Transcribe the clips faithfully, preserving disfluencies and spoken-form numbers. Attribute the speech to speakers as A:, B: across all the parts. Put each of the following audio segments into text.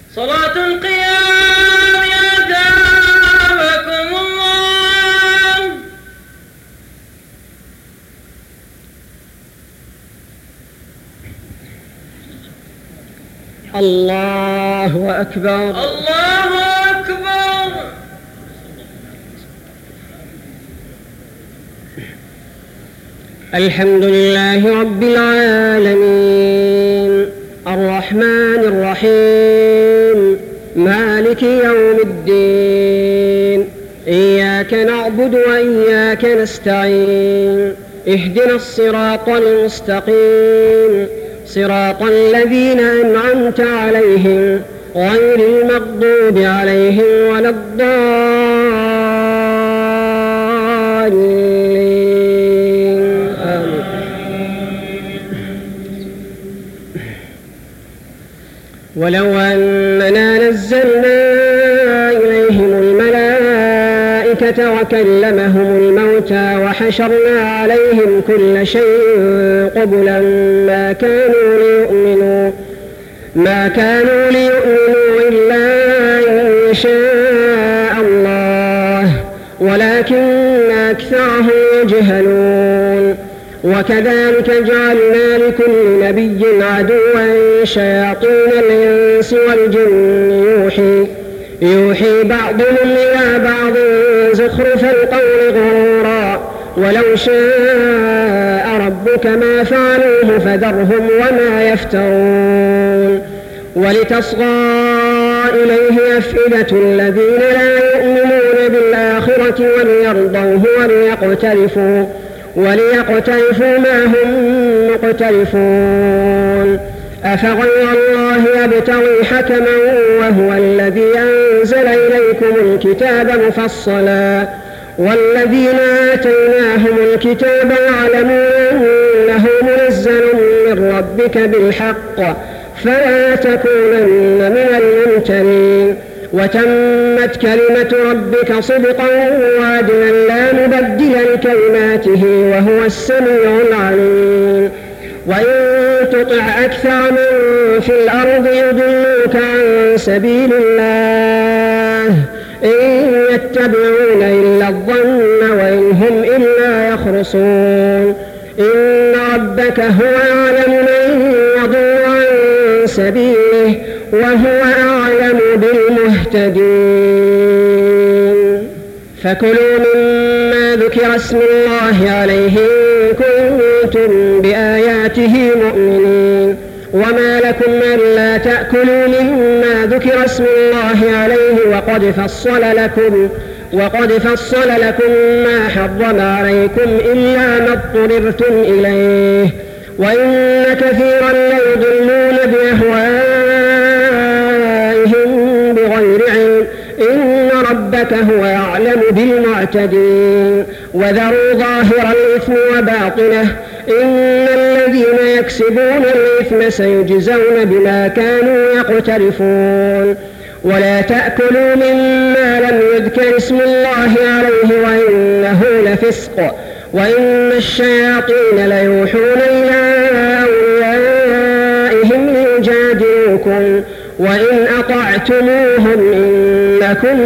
A: صلاة القيام أثابكم الله.
B: الله أكبر.
A: الله أكبر.
B: الحمد لله رب العالمين الرحمن الرحيم مالك يوم الدين إياك نعبد وإياك نستعين اهدنا الصراط المستقيم صراط الذين أنعمت عليهم غير المغضوب عليهم ولا الضالين آمين. ولو أننا نزلنا إليهم الملائكة وكلمهم الموتى وحشرنا عليهم كل شيء قبلا ما كانوا ليؤمنوا ما كانوا ليؤمنوا إلا أن يشاء الله ولكن أكثرهم يجهلون. وكذلك جعلنا لكل نبي عدوا شياطين الإنس والجن يوحي يوحي بعضهم إلى بعض زخرف القول غرورا ولو شاء ربك ما فعلوه فذرهم وما يفترون. ولتصغى إليه أفئدة الذين لا يؤمنون بالآخرة وليرضوه وليقترفوا وليقترفوا ما هم مقترفون. أفغير الله يبتغي حكما وهو الذي أنزل إليكم الكتاب مفصلا والذين آتيناهم الكتاب يعلمون أنه منزل من ربك بالحق فلا تكونن من الممترين. وتمت كلمة ربك صدقا وعدلا لا مبدل لكلماته وهو السميع العليم. وإن تطع أكثر من في الأرض يضلوك عن سبيل الله إن يتبعون إلا الظن وإن هم إلا يخرصون. إن ربك هو أعلم من يضل عن سبيله وهو أعلم بالمهتدين. فكلوا مما ذكر اسم الله عليه إن كنتم بآياته مؤمنين. وما لكم ألا تأكلوا مما ذكر اسم الله عليه وقد فصل لكم وقد فصل لكم ما حرم عليكم إلا ما اضطررتم إليه. وإن كثيرا ليضلون بأهوائهم بغير علم إن ربك هو أعلم بالمعتدين. وذروا ظاهر الإثم وباطنه إن الذين يكسبون الإثم سيجزون بما كانوا يقترفون. ولا تأكلوا مما لم يذكر اسم الله عليه وإنه لفسق وإن الشياطين ليوحون إلى أوليائهم ليجادلوكم وإن أطعتموهم إنكم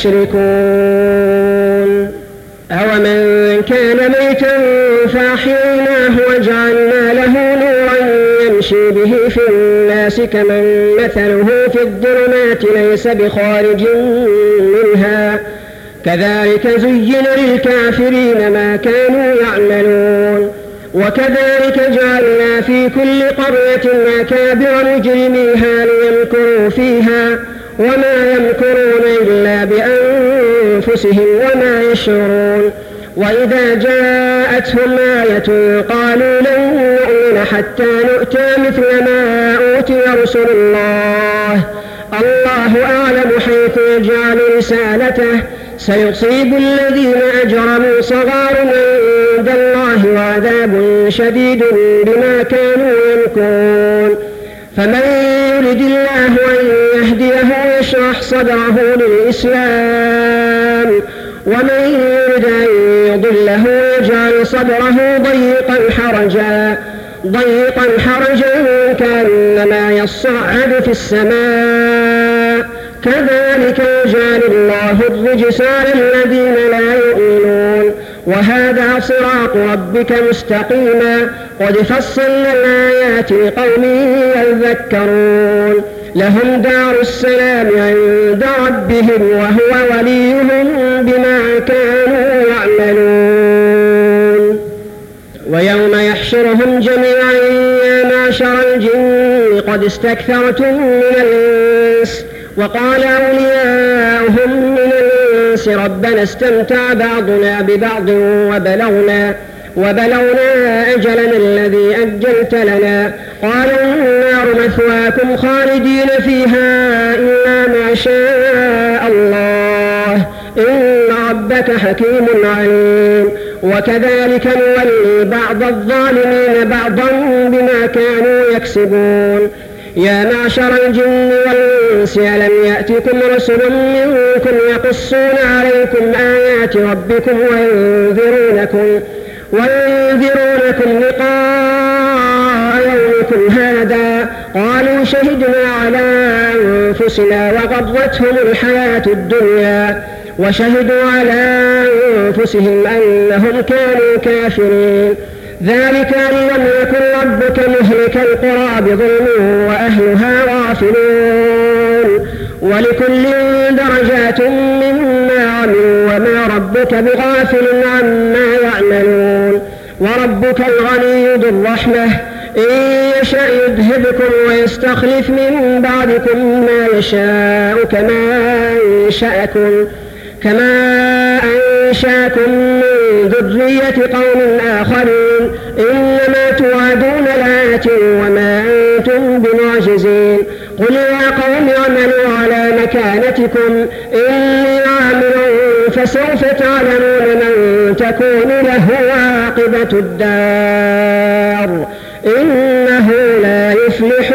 B: لمشركون. أومن كان ميتا فأحييناه وجعلنا له نورا يمشي به في الناس كمن مثله في الظلمات ليس بخارج منها كذلك زين للكافرين ما كانوا يعملون. وكذلك جعلنا في كل قرية أكابر مجرميها ليمكروا فيها وما يمكرون إلا بأنفسهم وما يشعرون. وإذا جاءتهم آية قالوا لن نؤمن حتى نؤتى مثل ما أوتي رسل الله الله أعلم حيث يجعل رسالته سيصيب الذين أجرموا صغار عند الله وعذاب شديد بما كانوا يمكرون. فمن يرد الله أن يهديه يشرح صدره للإسلام ومن يرد أن يضله يجعل صدره ضيقا حرجا ضيقا حرجا كأنما يصعد في السماء كذلك يجعل الله الرجس على الذين لا يؤمنون وهذا صراط ربك مستقيما قد فصلنا الآيات لقوم يذكرون لهم دار السلام عند ربهم وهو وليهم بما كانوا يعملون ويوم يحشرهم جميعا يا معشر الجن قد استكثرتم من الإنس وقال أولياؤهم من الإنس ربنا استمتع بعضنا ببعض وبلغنا وبلغنا أجلنا الذي أجلت لنا قالوا النار مثواكم خالدين فيها إلا ما شاء الله إن ربك حكيم عليم وكذلك نولي بعض الظالمين بعضا بما كانوا يكسبون يا معشر الجن والإنس ألم يأتكم رسل منكم يقصون عليكم آيات ربكم وينذرونكم وينذرونكم لقاء يومكم هذا قالوا شهدنا على أنفسنا وغرتهم الحياة الدنيا وشهدوا على أنفسهم أنهم كانوا كافرين ذلك أن لم يكن ربك مهلك القرى بظلم وأهلها غافلون ولكل درجات مما عملوا وما ربك بغافل عما يعملون وربك الغني ذو الرحمة إن يشاء يذهبكم ويستخلف من بعدكم ما يشاء كما أنشأكم كما أنشأكم من ذرية قوم آخرين إنما توعدون لآت وما أنتم بمعجزين قل يا قوم اعملوا على مكانتكم إني عامل فسوف تعلمون من تكون له عاقبة الدار إنه لا يفلح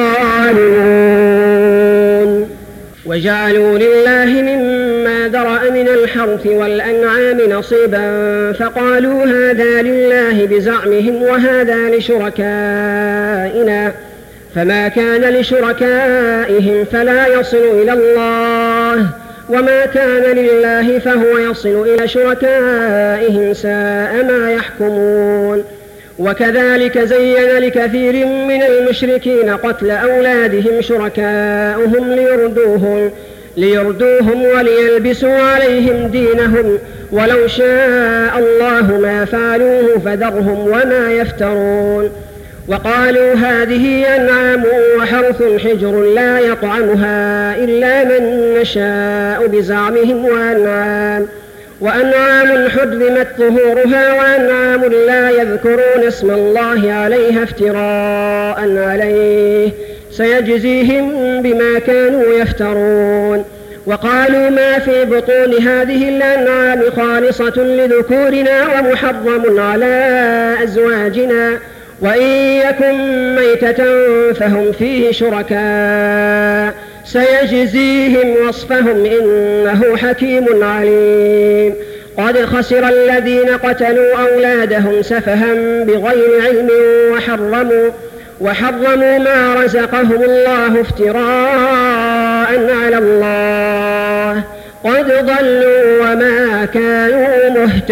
B: الظالمون وجعلوا لله مما ذرأ من الحرث والأنعام نصيبا فقالوا هذا لله بزعمهم وهذا لشركائنا فما كان لشركائهم فلا يصل إلى الله وما كان لله فهو يصل إلى شركائهم ساء ما يحكمون وكذلك زين لكثير من المشركين قتل أولادهم شركاؤهم ليردوهم, ليردوهم وليلبسوا عليهم دينهم ولو شاء الله ما فعلوه فذرهم وما يفترون وقالوا هذه أنعام وحرث حجر لا يطعمها إلا من نشاء بزعمهم وأنعام وأنعام حرمت ظهورها وأنعام لا يذكرون اسم الله عليها افتراء عليه سيجزيهم بما كانوا يفترون وقالوا ما في بطون هذه الأنعام خالصة لذكورنا ومحرم على أزواجنا وإن يكن ميتة فهم فيه شركاء سيجزيهم وصفهم إنه حكيم عليم قد خسر الذين قتلوا أولادهم سفها بغير علم وحرموا, وحرموا ما رزقهم الله افتراء على الله قد ضلوا وما كانوا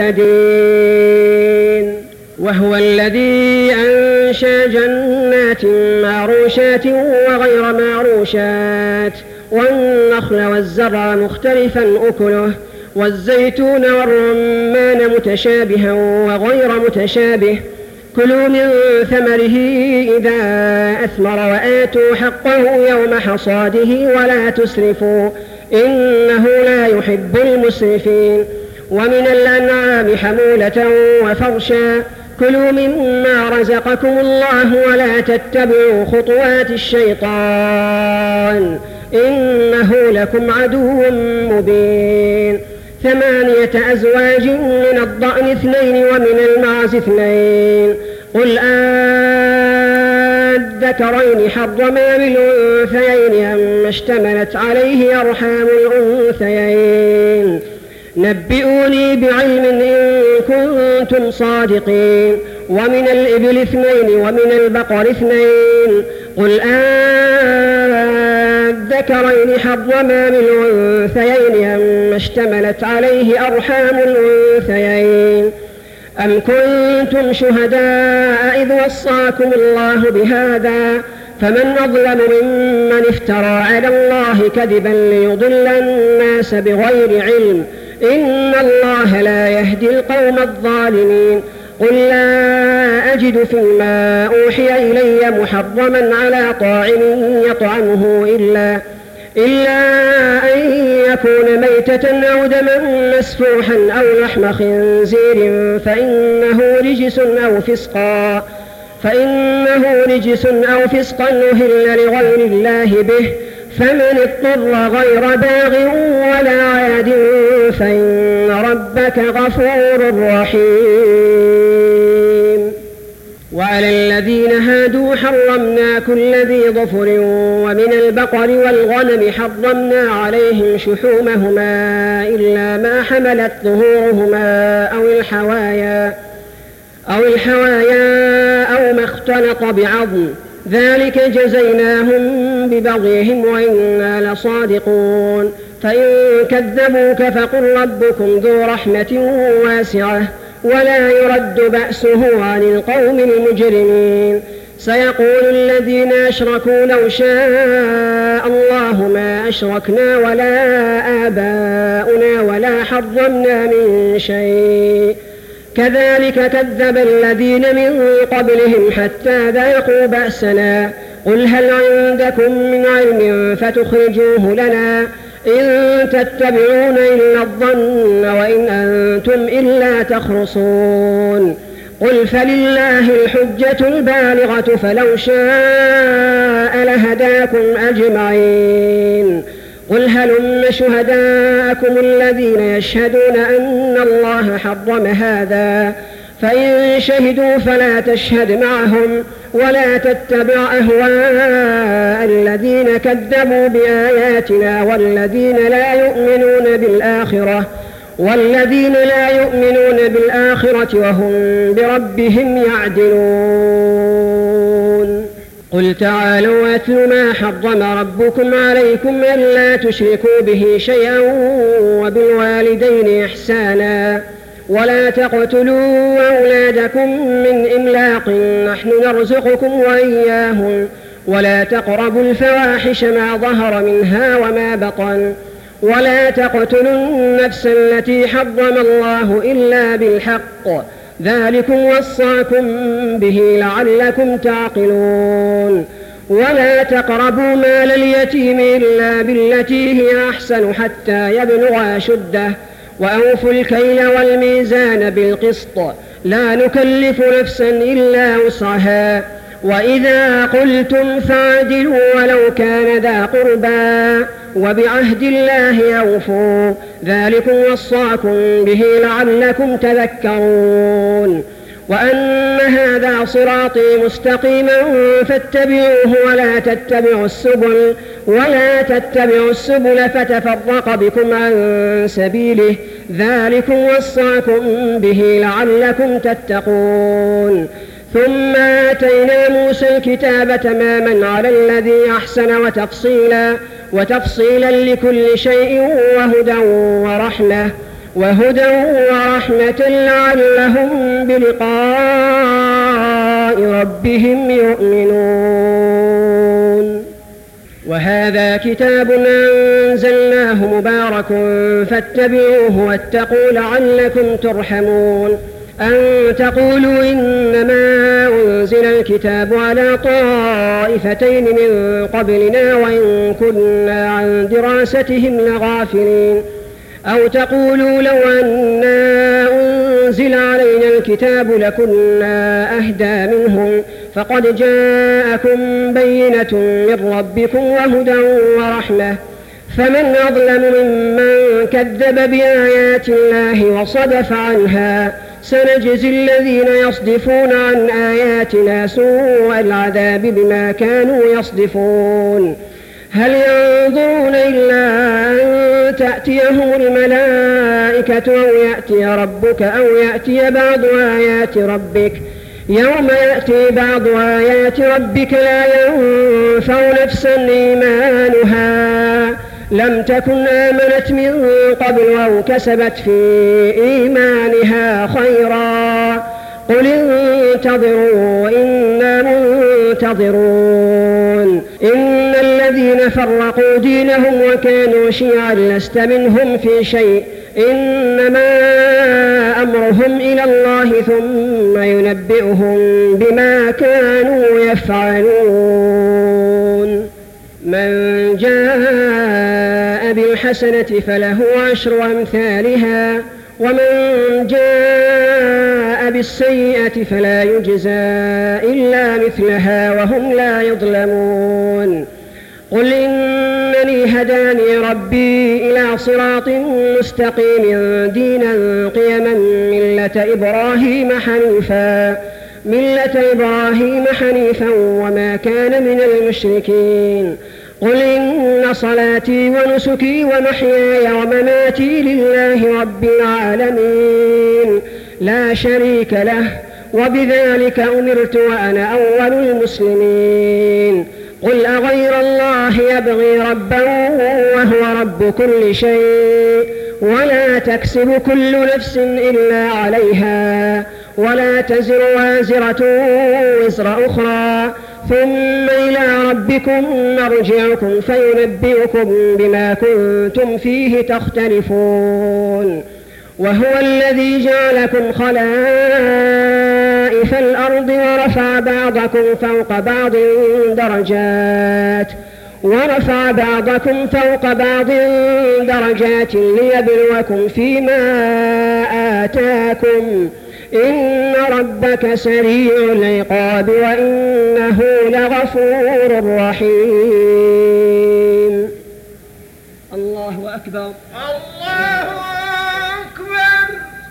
B: مهتدين وهو الذي أنشأ جنات معروشات وغير معروشات والنخل والزرع مختلفا أكله والزيتون والرمان متشابها وغير متشابه كلوا من ثمره إذا أثمر وآتوا حقه يوم حصاده ولا تسرفوا إنه لا يحب المسرفين ومن الأنعام حمولة وفرشا كلوا مما رزقكم الله ولا تتبعوا خطوات الشيطان إنه لكم عدو مبين ثمانية أزواج من الضأن اثنين ومن المعز اثنين قل أذكرين حرم أم الأنثيين أما اشتملت عليه أرحام الأنثيين نبئوني بعلم إن كنتم صادقين ومن الإبل اثنين ومن البقر اثنين قل الذكرين حرم من الأنثيين أما اشتملت عليه أرحام الأنثيين أم كنتم شهداء إذ وصاكم الله بهذا فمن أظلم ممن افترى على الله كذبا ليضل الناس بغير علم إن الله لا يهدي القوم الظالمين قل لا أجد فيما أوحي إلي محرما على طاعم يطعمه إلا إلا أن يكون ميتة أو دما مسفوحا أو لحم خنزير فإنه رجس أو فسقا فإنه رجس أو فسقا أهل لغير الله به فمن اضطر غير باغ ولا عاد فإن ربك غفور رحيم. وعلى الذين هادوا حرمنا كل ذي ظفر ومن البقر والغنم حرمنا عليهم شحومهما إلا ما حملت ظهورهما أو الحوايا أو الحوايا أو ما اختلط بعظم ذلك جزيناهم ببغيهم وإنا لصادقون فإن كذبوك فقل ربكم ذو رحمة واسعة ولا يرد بأسه عن القوم المجرمين سيقول الذين أشركوا لو شاء الله ما أشركنا ولا آباؤنا ولا حرمنا من شيء كذلك كذب الذين من قبلهم حتى ذاقوا بأسنا قل هل عندكم من علم فتخرجوه لنا إن تتبعون إلا الظن وإن أنتم إلا تخرصون قل فلله الحجة البالغة فلو شاء لهداكم أجمعين قل هلم شهداءكم الذين يشهدون أن الله حرم هذا فإن شهدوا فلا تشهد معهم ولا تتبع أهواء الذين كذبوا بآياتنا والذين لا يؤمنون بالآخرة والذين لا يؤمنون بالآخرة وهم بربهم يعدلون قل تعالوا أتل ما حرم ربكم عليكم ألا تشركوا به شيئا وبالوالدين إحسانا ولا تقتلوا أولادكم من إملاق نحن نرزقكم وإياهم ولا تقربوا الفواحش ما ظهر منها وما بطن ولا تقتلوا النفس التي حرم الله إلا بالحق ذلكم وصاكم به لعلكم تعقلون ولا تقربوا مال اليتيم إلا بالتي هي أحسن حتى يبلغ أشده وأوفوا الكيل والميزان بالقسط لا نكلف نفسا إلا وسعها وإذا قلتم فاعدلوا ولو كان ذا قربى وبعهد الله أوفوا ذلكم وصاكم به لعلكم تذكرون وأن هذا صراطي مستقيما فاتبعوه ولا تتبعوا السبل ولا تتبعوا السبل فتفرق بكم عن سبيله ذلكم وصاكم به لعلكم تتقون ثم آتينا موسى الكتاب تماما على الذي أحسن وتفصيلا وتفصيلا لكل شيء وهدى ورحمة وهدى ورحمة لعلهم بلقاء ربهم يؤمنون وهذا كتاب أنزلناه مبارك فاتبعوه واتقوا لعلكم ترحمون أن تقولوا إنما أنزل الكتاب على طائفتين من قبلنا وإن كنا عن دراستهم لغافلين أو تقولوا لو أنا أنزل علينا الكتاب لكنا أهدى منهم فقد جاءكم بينة من ربكم وهدى ورحمة فمن أظلم ممن كذب بآيات الله وصدف عنها سنجزي الذين يصدفون عن آياتنا سوء العذاب بما كانوا يصدفون هل ينظرون إلا أن تأتيهم الملائكة أو يأتي ربك أو يأتي بعض آيات ربك يوم يأتي بعض آيات ربك لا ينفع نفسا إيمانها لم تكن آمنت من قبل أو كسبت في إيمانها خيرا قل انتظروا إنا منتظرون إن الذين فرقوا دينهم وكانوا شيعا لست منهم في شيء إنما أمرهم إلى الله ثم ينبئهم بما كانوا يفعلون من جاء بالحسنة فله عشر أمثالها ومن جاء بالسيئة فلا يجزى إلا مثلها وهم لا يظلمون قل إنني هداني ربي إلى صراط مستقيم دينا قيما ملة إبراهيم حنيفا ملة إبراهيم حنيفا وما كان من المشركين قل إن صلاتي ونسكي ومحياي ومماتي لله رب العالمين لا شريك له وبذلك أمرت وأنا أول المسلمين قل أغير الله يبغي ربا وهو رب كل شيء ولا تكسب كل نفس إلا عليها ولا تزر وازرة وزر أخرى ثم إلى ربكم مرجعكم فينبئكم بما كنتم فيه تختلفون وهو الذي جعلكم خلائف الأرض ورفع بعضكم فوق بعض درجات ورفع بعضكم فوق بعض درجات ليبلوكم فيما آتاكم إن ربك سريع العقاب وإنه لغفور رحيم. الله أكبر.
C: الله أكبر.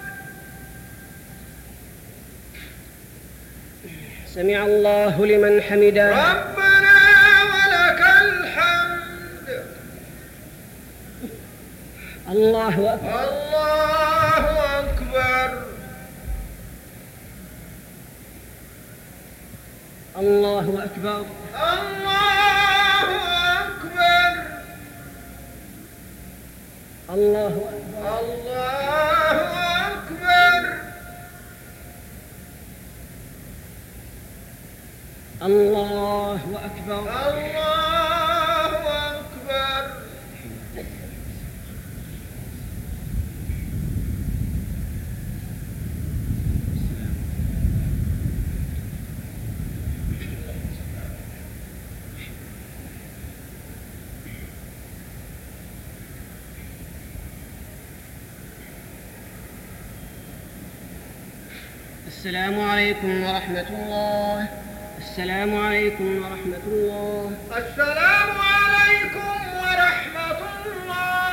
B: سمع الله لمن حمده.
C: ربنا ولك الحمد.
B: الله أكبر.
C: الله أكبر.
B: الله أكبر.
C: الله أكبر.
B: الله أكبر.
C: الله أكبر.
B: الله أكبر.
C: الله أكبر.
B: السلام عليكم ورحمة الله. السلام عليكم ورحمة الله.
C: السلام عليكم ورحمة الله.